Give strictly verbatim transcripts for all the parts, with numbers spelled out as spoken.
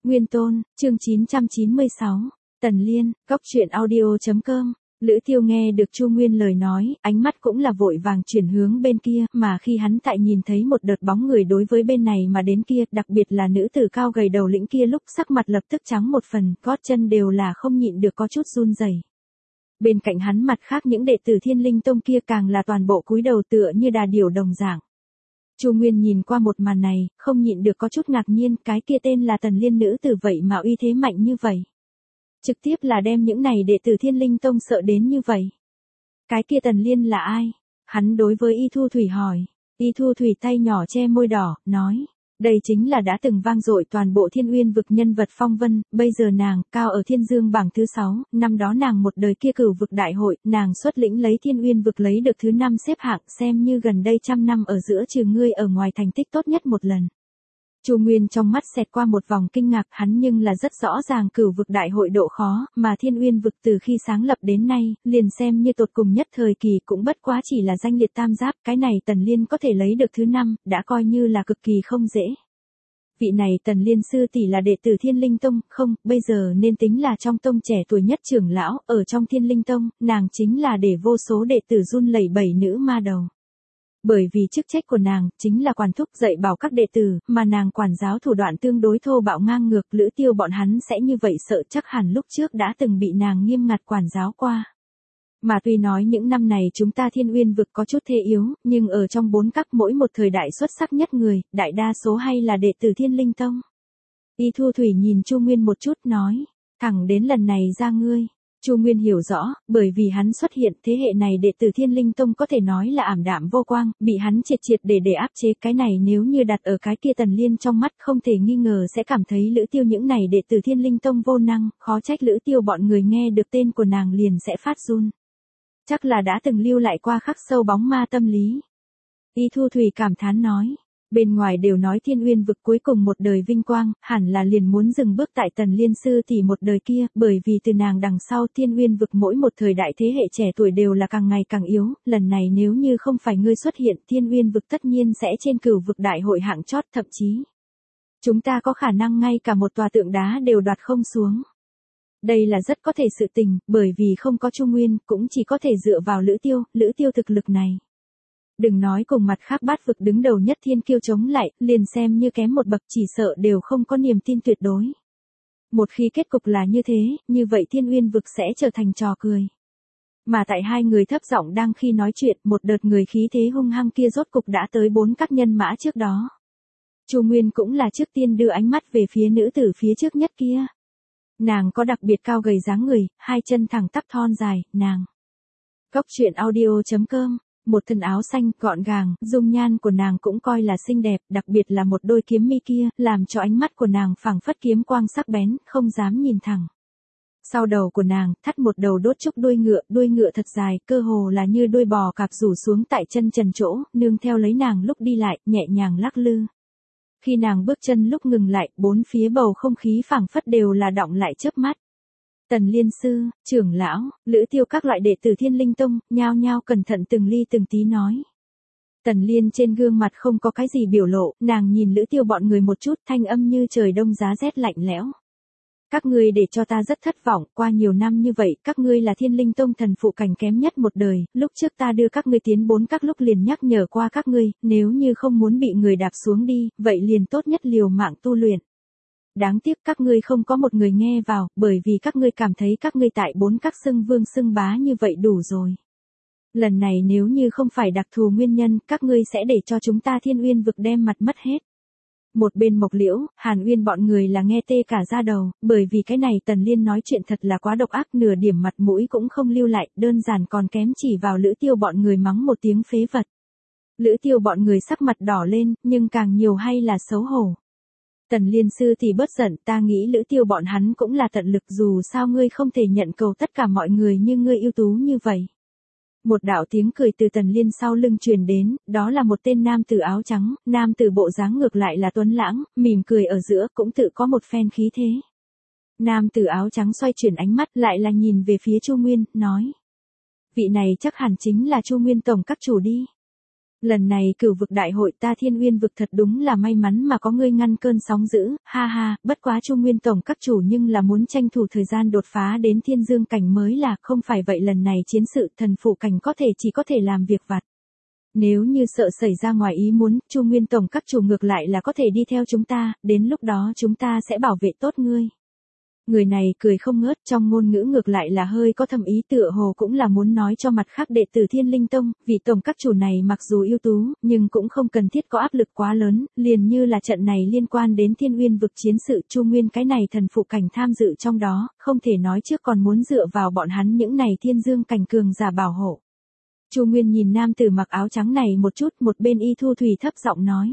Nguyên Tôn, chương chín trăm chín mươi sáu, Tần Liên, góc truyện audio chấm com. Lữ Tiêu nghe được Chu Nguyên lời nói, ánh mắt cũng là vội vàng chuyển hướng bên kia, mà khi hắn tại nhìn thấy một đợt bóng người đối với bên này mà đến kia, đặc biệt là nữ tử cao gầy đầu lĩnh kia lúc sắc mặt lập tức trắng một phần, gót chân đều là không nhịn được có chút run rẩy. Bên cạnh hắn mặt khác những đệ tử Thiên Linh Tông kia càng là toàn bộ cúi đầu tựa như đà điểu đồng dạng. Chu Nguyên nhìn qua một màn này, không nhịn được có chút ngạc nhiên, cái kia tên là Tần Liên nữ tử vậy mà uy thế mạnh như vậy. Trực tiếp là đem những này đệ tử Thiên Linh Tông sợ đến như vậy. Cái kia Tần Liên là ai? Hắn đối với Y Thu Thủy hỏi. Y Thu Thủy tay nhỏ che môi đỏ, nói. Đây chính là đã từng vang dội toàn bộ Thiên Uyên vực nhân vật phong vân, bây giờ nàng, cao ở Thiên Dương bảng thứ sáu, năm đó nàng một đời kia cửu vực đại hội, nàng xuất lĩnh lấy Thiên Uyên vực lấy được thứ năm xếp hạng, xem như gần đây trăm năm ở giữa trừ ngươi ở ngoài thành tích tốt nhất một lần. Chu Nguyên trong mắt xẹt qua một vòng kinh ngạc, hắn nhưng là rất rõ ràng cửu vực đại hội độ khó, mà Thiên Uyên vực từ khi sáng lập đến nay, liền xem như tột cùng nhất thời kỳ cũng bất quá chỉ là danh liệt tam giáp, cái này Tần Liên có thể lấy được thứ năm, đã coi như là cực kỳ không dễ. Vị này Tần Liên sư tỷ là đệ tử Thiên Linh Tông, không, bây giờ nên tính là trong tông trẻ tuổi nhất trưởng lão, ở trong Thiên Linh Tông, nàng chính là để vô số đệ tử run lẩy bẩy nữ ma đầu. Bởi vì chức trách của nàng, chính là quản thúc dạy bảo các đệ tử, mà nàng quản giáo thủ đoạn tương đối thô bạo ngang ngược, Lữ Tiêu bọn hắn sẽ như vậy sợ chắc hẳn lúc trước đã từng bị nàng nghiêm ngặt quản giáo qua. Mà tuy nói những năm này chúng ta Thiên Uyên vực có chút thế yếu, nhưng ở trong bốn các mỗi một thời đại xuất sắc nhất người, đại đa số hay là đệ tử Thiên Linh Tông. Y Thu Thủy nhìn Chu Nguyên một chút nói, thẳng đến lần này ra ngươi. Chu Nguyên hiểu rõ, bởi vì hắn xuất hiện thế hệ này đệ tử Thiên Linh Tông có thể nói là ảm đạm vô quang, bị hắn triệt triệt để để áp chế, cái này nếu như đặt ở cái kia Tần Liên trong mắt không thể nghi ngờ sẽ cảm thấy Lữ Tiêu những này đệ tử Thiên Linh Tông vô năng, khó trách Lữ Tiêu bọn người nghe được tên của nàng liền sẽ phát run. Chắc là đã từng lưu lại qua khắc sâu bóng ma tâm lý. Y Thu Thủy cảm thán nói. Bên ngoài đều nói Thiên Uyên vực cuối cùng một đời vinh quang, hẳn là liền muốn dừng bước tại Tần Liên sư tỷ một đời kia, bởi vì từ nàng đằng sau Thiên Uyên vực mỗi một thời đại thế hệ trẻ tuổi đều là càng ngày càng yếu, lần này nếu như không phải ngươi xuất hiện, Thiên Uyên vực tất nhiên sẽ trên cửu vực đại hội hạng chót, thậm chí chúng ta có khả năng ngay cả một tòa tượng đá đều đoạt không xuống. Đây là rất có thể sự tình, bởi vì không có Chu Nguyên, cũng chỉ có thể dựa vào Lữ Tiêu, Lữ Tiêu thực lực này. Đừng nói cùng mặt khác bát vực đứng đầu nhất thiên kiêu chống lại, liền xem như kém một bậc chỉ sợ đều không có niềm tin tuyệt đối. Một khi kết cục là như thế, như vậy Thiên Uyên vực sẽ trở thành trò cười. Mà tại hai người thấp giọng đang khi nói chuyện, một đợt người khí thế hung hăng kia rốt cục đã tới bốn các nhân mã trước đó. Chu Nguyên cũng là trước tiên đưa ánh mắt về phía nữ tử phía trước nhất kia. Nàng có đặc biệt cao gầy dáng người, hai chân thẳng tắp thon dài, nàng. Góc truyện audio chấm com. Một thân áo xanh, gọn gàng, dung nhan của nàng cũng coi là xinh đẹp, đặc biệt là một đôi kiếm mi kia, làm cho ánh mắt của nàng phảng phất kiếm quang sắc bén, không dám nhìn thẳng. Sau đầu của nàng, thắt một đầu đốt trúc đuôi ngựa, đuôi ngựa thật dài, cơ hồ là như đuôi bò cạp rủ xuống tại chân trần chỗ, nương theo lấy nàng lúc đi lại, nhẹ nhàng lắc lư. Khi nàng bước chân lúc ngừng lại, bốn phía bầu không khí phảng phất đều là đọng lại chớp mắt. Tần Liên sư, trưởng lão, Lữ Tiêu các loại đệ tử Thiên Linh Tông, nhao nhao cẩn thận từng ly từng tí nói. Tần Liên trên gương mặt không có cái gì biểu lộ, nàng nhìn Lữ Tiêu bọn người một chút, thanh âm như trời đông giá rét lạnh lẽo. Các ngươi để cho ta rất thất vọng, qua nhiều năm như vậy, các ngươi là Thiên Linh Tông thần phụ cảnh kém nhất một đời, lúc trước ta đưa các ngươi tiến bốn các lúc liền nhắc nhở qua các ngươi, nếu như không muốn bị người đạp xuống đi, vậy liền tốt nhất liều mạng tu luyện. Đáng tiếc các ngươi không có một người nghe vào, bởi vì các ngươi cảm thấy các ngươi tại bốn các xưng vương xưng bá như vậy đủ rồi. Lần này nếu như không phải đặc thù nguyên nhân, các ngươi sẽ để cho chúng ta Thiên Uyên vực đem mặt mất hết. Một bên Mộc Liễu, Hàn Uyên bọn người là nghe tê cả da đầu, bởi vì cái này Tần Liên nói chuyện thật là quá độc ác, nửa điểm mặt mũi cũng không lưu lại, đơn giản còn kém chỉ vào Lữ Tiêu bọn người mắng một tiếng phế vật. Lữ Tiêu bọn người sắc mặt đỏ lên, nhưng càng nhiều hay là xấu hổ. Tần Liên sư thì bớt giận, ta nghĩ Lữ Tiêu bọn hắn cũng là tận lực, dù sao ngươi không thể nhận cầu tất cả mọi người như ngươi ưu tú như vậy. Một đạo tiếng cười từ Tần Liên sau lưng truyền đến, đó là một tên nam tử áo trắng, nam tử bộ dáng ngược lại là tuấn lãng, mỉm cười ở giữa cũng tự có một phen khí thế. Nam tử áo trắng xoay chuyển ánh mắt lại là nhìn về phía Chu Nguyên, nói. Vị này chắc hẳn chính là Chu Nguyên tổng các chủ đi. Lần này cửu vực đại hội ta Thiên Uyên vực thật đúng là may mắn mà có ngươi ngăn cơn sóng dữ, ha ha, bất quá Chu Nguyên tổng các chủ nhưng là muốn tranh thủ thời gian đột phá đến thiên dương cảnh mới là, không phải vậy lần này chiến sự thần phụ cảnh có thể chỉ có thể làm việc vặt. Nếu như sợ xảy ra ngoài ý muốn, Chu Nguyên tổng các chủ ngược lại là có thể đi theo chúng ta, đến lúc đó chúng ta sẽ bảo vệ tốt ngươi. Người này cười không ngớt, trong ngôn ngữ ngược lại là hơi có thâm ý, tựa hồ cũng là muốn nói cho mặt khác đệ tử Thiên Linh Tông, vị tổng các chủ này mặc dù ưu tú, nhưng cũng không cần thiết có áp lực quá lớn, liền như là trận này liên quan đến Thiên Uyên vực chiến sự, Chu Nguyên cái này thần phụ cảnh tham dự trong đó, không thể nói trước còn muốn dựa vào bọn hắn những này thiên dương cảnh cường giả bảo hộ. Chu Nguyên nhìn nam tử mặc áo trắng này một chút, một bên Y Thu Thủy thấp giọng nói.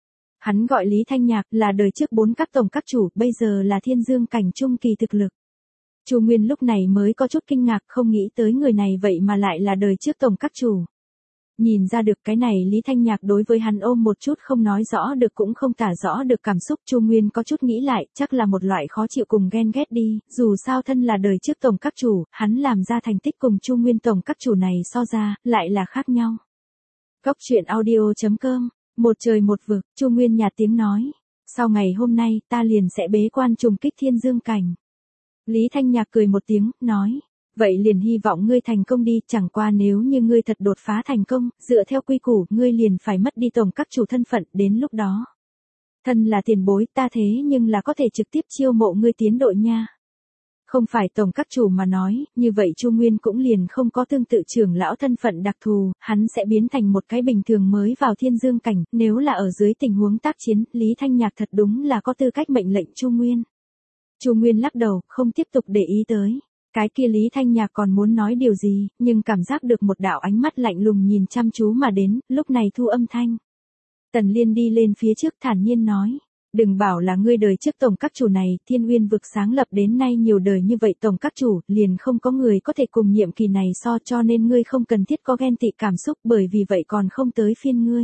Hắn gọi Lý Thanh Nhạc, là đời trước bốn các tổng các chủ, bây giờ là thiên dương cảnh trung kỳ thực lực. Chu Nguyên lúc này mới có chút kinh ngạc, không nghĩ tới người này vậy mà lại là đời trước tổng các chủ. Nhìn ra được cái này Lý Thanh Nhạc đối với hắn ôm một chút không nói rõ được cũng không tả rõ được cảm xúc. Chu Nguyên có chút nghĩ lại, chắc là một loại khó chịu cùng ghen ghét đi, dù sao thân là đời trước tổng các chủ, hắn làm ra thành tích cùng Chu Nguyên tổng các chủ này so ra, lại là khác nhau. Góc truyện audio chấm com, một trời một vực, Chu Nguyên nhạt tiếng nói. Sau ngày hôm nay, ta liền sẽ bế quan trùng kích thiên dương cảnh. Lý Thanh Nhạc cười một tiếng, nói. Vậy liền hy vọng ngươi thành công đi, chẳng qua nếu như ngươi thật đột phá thành công, dựa theo quy củ, ngươi liền phải mất đi tổng các chủ thân phận, đến lúc đó. Thân là tiền bối ta thế nhưng là có thể trực tiếp chiêu mộ ngươi tiến đội nha. Không phải tổng các chủ mà nói, như vậy Chu Nguyên cũng liền không có tương tự trưởng lão thân phận đặc thù, hắn sẽ biến thành một cái bình thường mới vào thiên dương cảnh, nếu là ở dưới tình huống tác chiến, Lý Thanh Nhạc thật đúng là có tư cách mệnh lệnh Chu Nguyên. Chu Nguyên lắc đầu, không tiếp tục để ý tới. Cái kia Lý Thanh Nhạc còn muốn nói điều gì, nhưng cảm giác được một đạo ánh mắt lạnh lùng nhìn chăm chú mà đến, lúc này thu âm thanh. Tần Liên đi lên phía trước thản nhiên nói. Đừng bảo là ngươi đời trước tổng các chủ này, Thiên Uyên vực sáng lập đến nay nhiều đời như vậy tổng các chủ, liền không có người có thể cùng nhiệm kỳ này so, cho nên ngươi không cần thiết có ghen tị cảm xúc, bởi vì vậy còn không tới phiên ngươi.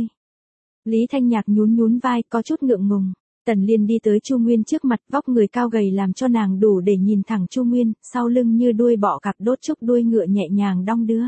Lý Thanh Nhạc nhún nhún vai, có chút ngượng ngùng. Tần Liên đi tới Chu Nguyên trước mặt, vóc người cao gầy làm cho nàng đủ để nhìn thẳng Chu Nguyên, sau lưng như đuôi bọ cạp đốt trúc đuôi ngựa nhẹ nhàng đong đưa.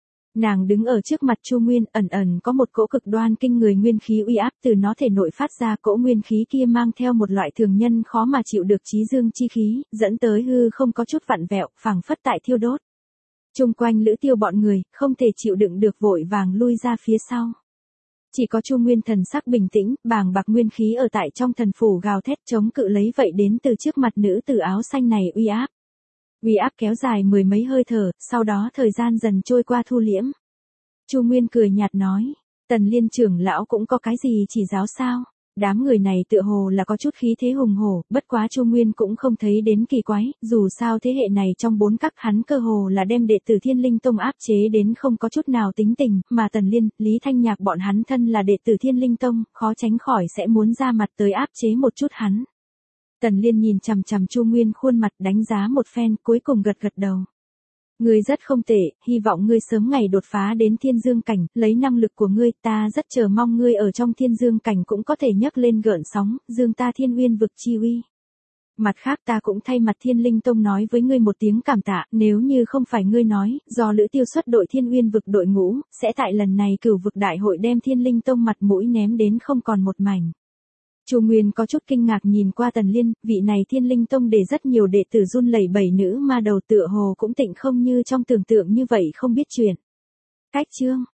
Nàng đứng ở trước mặt Chu Nguyên, ẩn ẩn có một cỗ cực đoan kinh người nguyên khí uy áp từ nó thể nội phát ra, cỗ nguyên khí kia mang theo một loại thường nhân khó mà chịu được chí dương chi khí, dẫn tới hư không có chút vặn vẹo, phảng phất tại thiêu đốt. Chung quanh Lữ Tiêu bọn người, không thể chịu đựng được vội vàng lui ra phía sau. Chỉ có Chu Nguyên thần sắc bình tĩnh, bàng bạc nguyên khí ở tại trong thần phủ gào thét chống cự lấy vậy đến từ trước mặt nữ tử áo xanh này uy áp. Uy áp kéo dài mười mấy hơi thở, sau đó thời gian dần trôi qua thu liễm. Chu Nguyên cười nhạt nói, Tần Liên trưởng lão cũng có cái gì chỉ giáo sao? Đám người này tựa hồ là có chút khí thế hùng hổ, bất quá Chu Nguyên cũng không thấy đến kỳ quái, dù sao thế hệ này trong bốn các hắn cơ hồ là đem đệ tử Thiên Linh Tông áp chế đến không có chút nào tính tình, mà Tần Liên, Lý Thanh Nhạc bọn hắn thân là đệ tử Thiên Linh Tông, khó tránh khỏi sẽ muốn ra mặt tới áp chế một chút hắn. Tần Liên nhìn chằm chằm Chu Nguyên khuôn mặt đánh giá một phen, cuối cùng gật gật đầu. Ngươi rất không tệ, hy vọng ngươi sớm ngày đột phá đến thiên dương cảnh, lấy năng lực của ngươi, ta rất chờ mong ngươi ở trong thiên dương cảnh cũng có thể nhấc lên gợn sóng, dương ta Thiên Uyên vực chi uy. Mặt khác ta cũng thay mặt Thiên Linh Tông nói với ngươi một tiếng cảm tạ, nếu như không phải ngươi nói, do Lữ Tiêu xuất đội Thiên Uyên vực đội ngũ, sẽ tại lần này cửu vực đại hội đem Thiên Linh Tông mặt mũi ném đến không còn một mảnh. Chu Nguyên có chút kinh ngạc nhìn qua Tần Liên, vị này Thiên Linh Tông để rất nhiều đệ tử run lẩy bẩy nữ ma đầu tựa hồ cũng tịnh không như trong tưởng tượng như vậy không biết chuyện. Cách chương